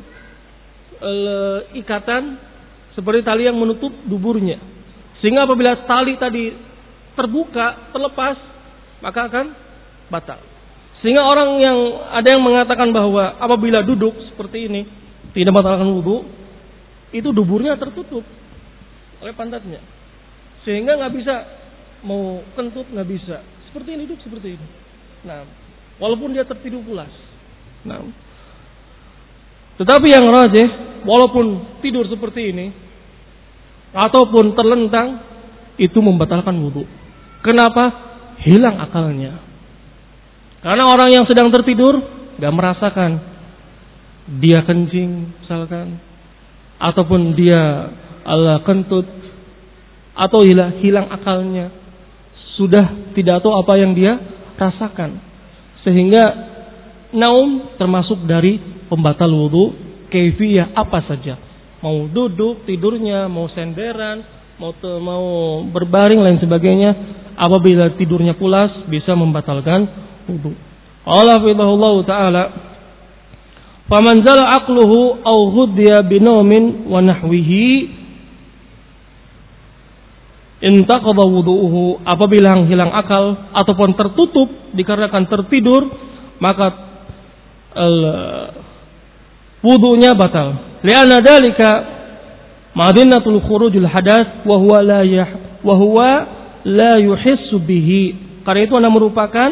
ikatan, seperti tali yang menutup duburnya, sehingga apabila tali tadi terbuka, terlepas, maka akan batal. Sehingga orang yang ada yang mengatakan bahwa apabila duduk seperti ini tidak membatalkan wudu, itu duburnya tertutup oleh pantatnya. Sehingga nggak bisa mau kentut, nggak bisa. Seperti ini, duduk seperti ini. Nah, walaupun dia tertidur pulas. Nah, tetapi yang rajih, walaupun tidur seperti ini ataupun terlentang, itu membatalkan wudu. Kenapa? Hilang akalnya. Karena orang yang sedang tertidur nggak merasakan dia kencing, misalkan, ataupun dia kentut, atau hilang akalnya, sudah tidak tahu apa yang dia rasakan, sehingga naum termasuk dari pembatal wudu, kaifiyah apa saja, mau duduk tidurnya, mau senderan, mau berbaring lain sebagainya, apabila tidurnya pulas bisa membatalkan wudu. Allah firmanallahu taala, faman zala aqluhu aw ghuddiya binaumin wa nahwihi intaqadha wudu'uhu. Apabila hilang akal ataupun tertutup dikarenakan tertidur, maka wudunya batal. Li'anna dalika madinatul khurujul hadath wa huwa la yuhissu bihi. Karena itu merupakan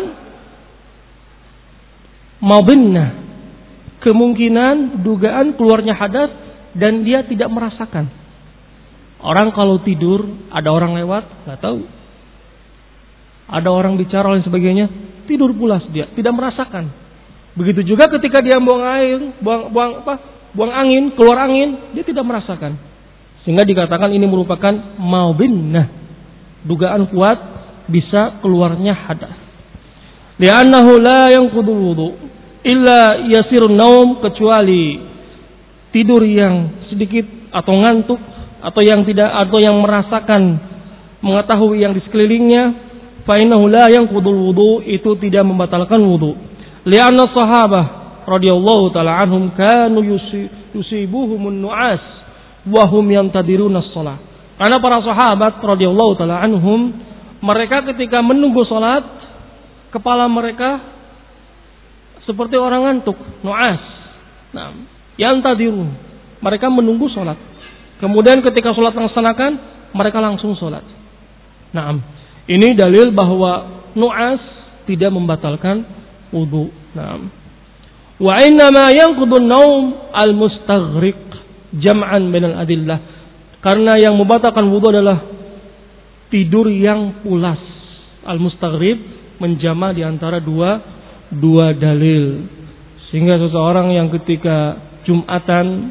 madinah, kemungkinan dugaan keluarnya hadas dan dia tidak merasakan. Orang kalau tidur, ada orang lewat, nggak tahu. Ada orang bicara dan sebagainya, tidur pulas dia, tidak merasakan. Begitu juga ketika dia buang air, buang angin, keluar angin, dia tidak merasakan. Sehingga dikatakan ini merupakan maubinah, dugaan kuat bisa keluarnya hadas. Li'annahu la yanqudu wudu illa yasirun naum, kecuali tidur yang sedikit atau ngantuk, atau yang tidak, atau yang merasakan, mengetahui yang di sekelilingnya, fa innahu la yanqudul wudu, itu tidak membatalkan wudu. Li'anna sahabah radhiyallahu taala anhum kanu yusibuhumun nu'as wa hum yantadiruna shalah. Karena para sahabat radhiyallahu taala anhum, mereka ketika menunggu salat, kepala mereka seperti orang ngantuk, nu'as. Nah, yantadirun. Mereka menunggu salat. Kemudian ketika salat dilaksanakan, mereka langsung salat. Nah, ini dalil bahwa nu'as tidak membatalkan wudu. Nah, wa innama yanqudu an-naum al-mustaghriq jam'an bainal adillah. Karena yang membatalkan wudu adalah tidur yang pulas. Al-mustaghrib menjama di antara dua dalil. Sehingga seseorang yang ketika Jumatan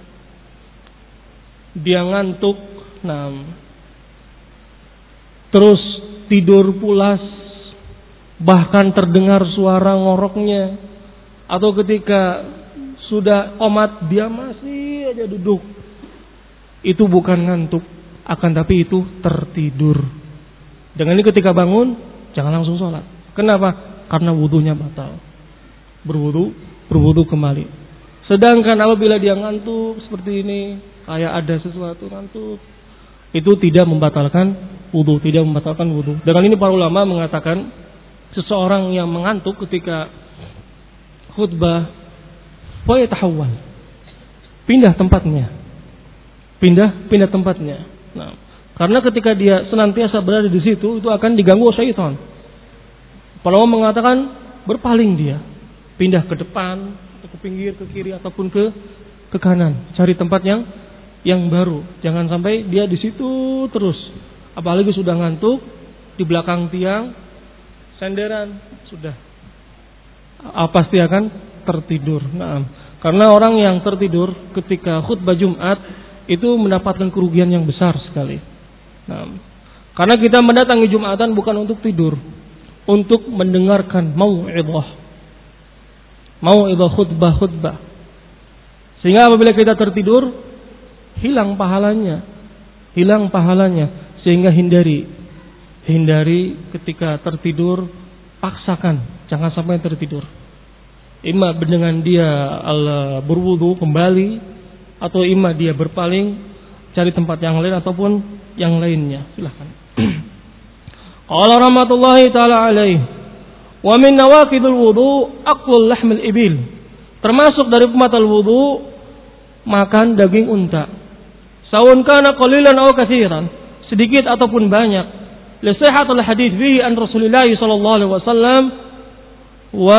dia ngantuk, terus tidur pulas, bahkan terdengar suara ngoroknya, atau ketika sudah qomat dia masih aja duduk, itu bukan ngantuk, akan tapi itu tertidur. Dengan ini ketika bangun jangan langsung sholat. Kenapa? Karena wudunya batal. Berwudu kembali. Sedangkan apabila dia ngantuk seperti ini, kayak ada sesuatu ngantuk, itu tidak membatalkan wudu, Dengan ini para ulama mengatakan seseorang yang mengantuk ketika khutbah, fayatahawwal, pindah tempatnya. Nah, karena ketika dia senantiasa berada di situ, itu akan diganggu syaitan. Para ulama mengatakan berpaling dia, pindah ke depan, ke pinggir, ke kiri ataupun ke kanan, cari tempat yang baru. Jangan sampai dia di situ terus. Apalagi sudah ngantuk, di belakang tiang, senderan, sudah pasti akan tertidur. Nah, karena orang yang tertidur ketika khutbah Jumat itu mendapatkan kerugian yang besar sekali. Nah, karena kita mendatangi Jumatan bukan untuk tidur, untuk mendengarkan mau'idhah khutbah. Sehingga apabila kita tertidur, hilang pahalanya. Sehingga hindari ketika tertidur, paksakan jangan sampai tertidur. Ima dengan dia berwudu kembali, atau ima dia berpaling cari tempat yang lain ataupun yang lainnya. Silakan. Qala rahmatullahi taala alaihi wa min nawaqidul wudu aqlul lahmil ibil. Termasuk dari pembatal wudu makan daging unta. Saun kana qalilan aw katsiran, sedikit ataupun banyak. Li sihhatil hadits fihi an Rasulillah sallallahu alaihi wasallam wa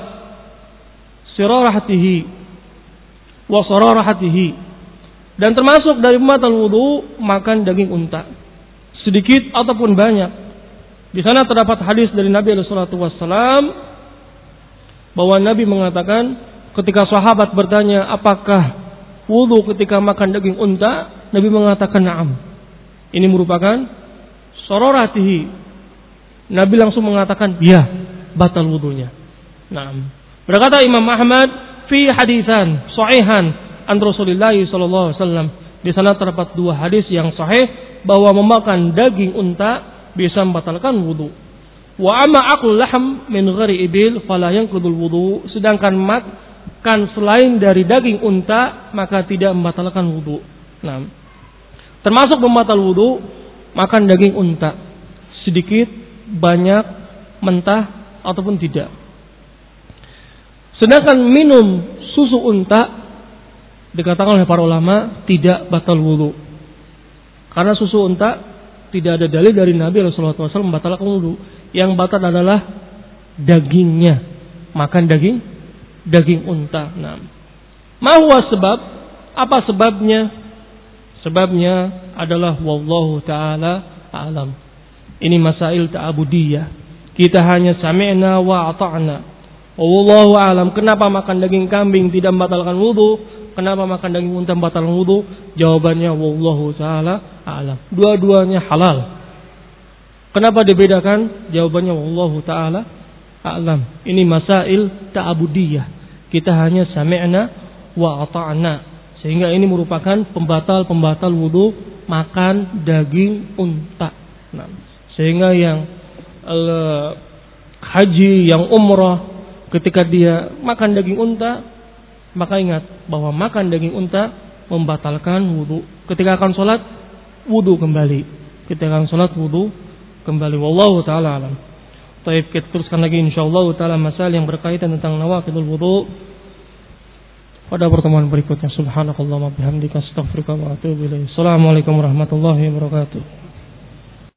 sararahatihi. Dan termasuk dari pembatal wudu makan daging unta, sedikit ataupun banyak. Di sana terdapat hadis dari Nabi sallallahu alaihi wasallam bahwa Nabi mengatakan ketika sahabat bertanya apakah wudu ketika makan daging unta, Nabi mengatakan na'am. Ini merupakan sararatihi. Nabi langsung mengatakan ya, batal wudunya. Na'am. Berkata Imam Ahmad fi hadisan sahihan an Rasulillah sallallahu alaihi wasallam. Di sana terdapat dua hadis yang sahih bahwa memakan daging unta bisa membatalkan wudu. Wa amma aqlul lahm min ghairi ibil fala yanqudul wudu. Sedangkan makan selain dari daging unta maka tidak membatalkan wudu. Nah, termasuk pembatal wudu makan daging unta, sedikit, banyak, mentah ataupun tidak. Sedangkan minum susu unta dikatakan oleh para ulama tidak batal wudu. Karena susu unta tidak ada dalil dari Nabi sallallahu alaihi wasallam membatalkan wudu. Yang batal adalah dagingnya. Makan daging unta. Nah, ma huwa sebab? Apa sebabnya? Sebabnya adalah wallahu taala a'lam. Ini masail ta'abudiyah. Kita hanya sami'na wa ata'na. Wallahu a'lam. Kenapa makan daging kambing tidak membatalkan wudu? Kenapa makan daging unta membatalkan wudu? Jawabannya wallahu taala a'lam. Dua-duanya halal. Kenapa dibedakan? Jawabannya wallahu taala a'lam. Ini masail ta'abudiyah. Kita hanya sami'na wa ata'na. Sehingga ini merupakan pembatal wudu makan daging unta. Nah, sehingga yang haji, yang umrah ketika dia makan daging unta, maka ingat bahwa makan daging unta membatalkan wudu. Ketika akan sholat, wudu kembali. Ketika akan sholat, wudu kembali. Wallahu ta'ala alam. Baik, kita teruskan lagi insyaallah ta'ala masalah yang berkaitan tentang nawaqidul wudu pada pertemuan berikutnya. Subhanakallahumma bihamdika astaghfiruka wa atubu ilaik. Assalamualaikum warahmatullahi wabarakatuh.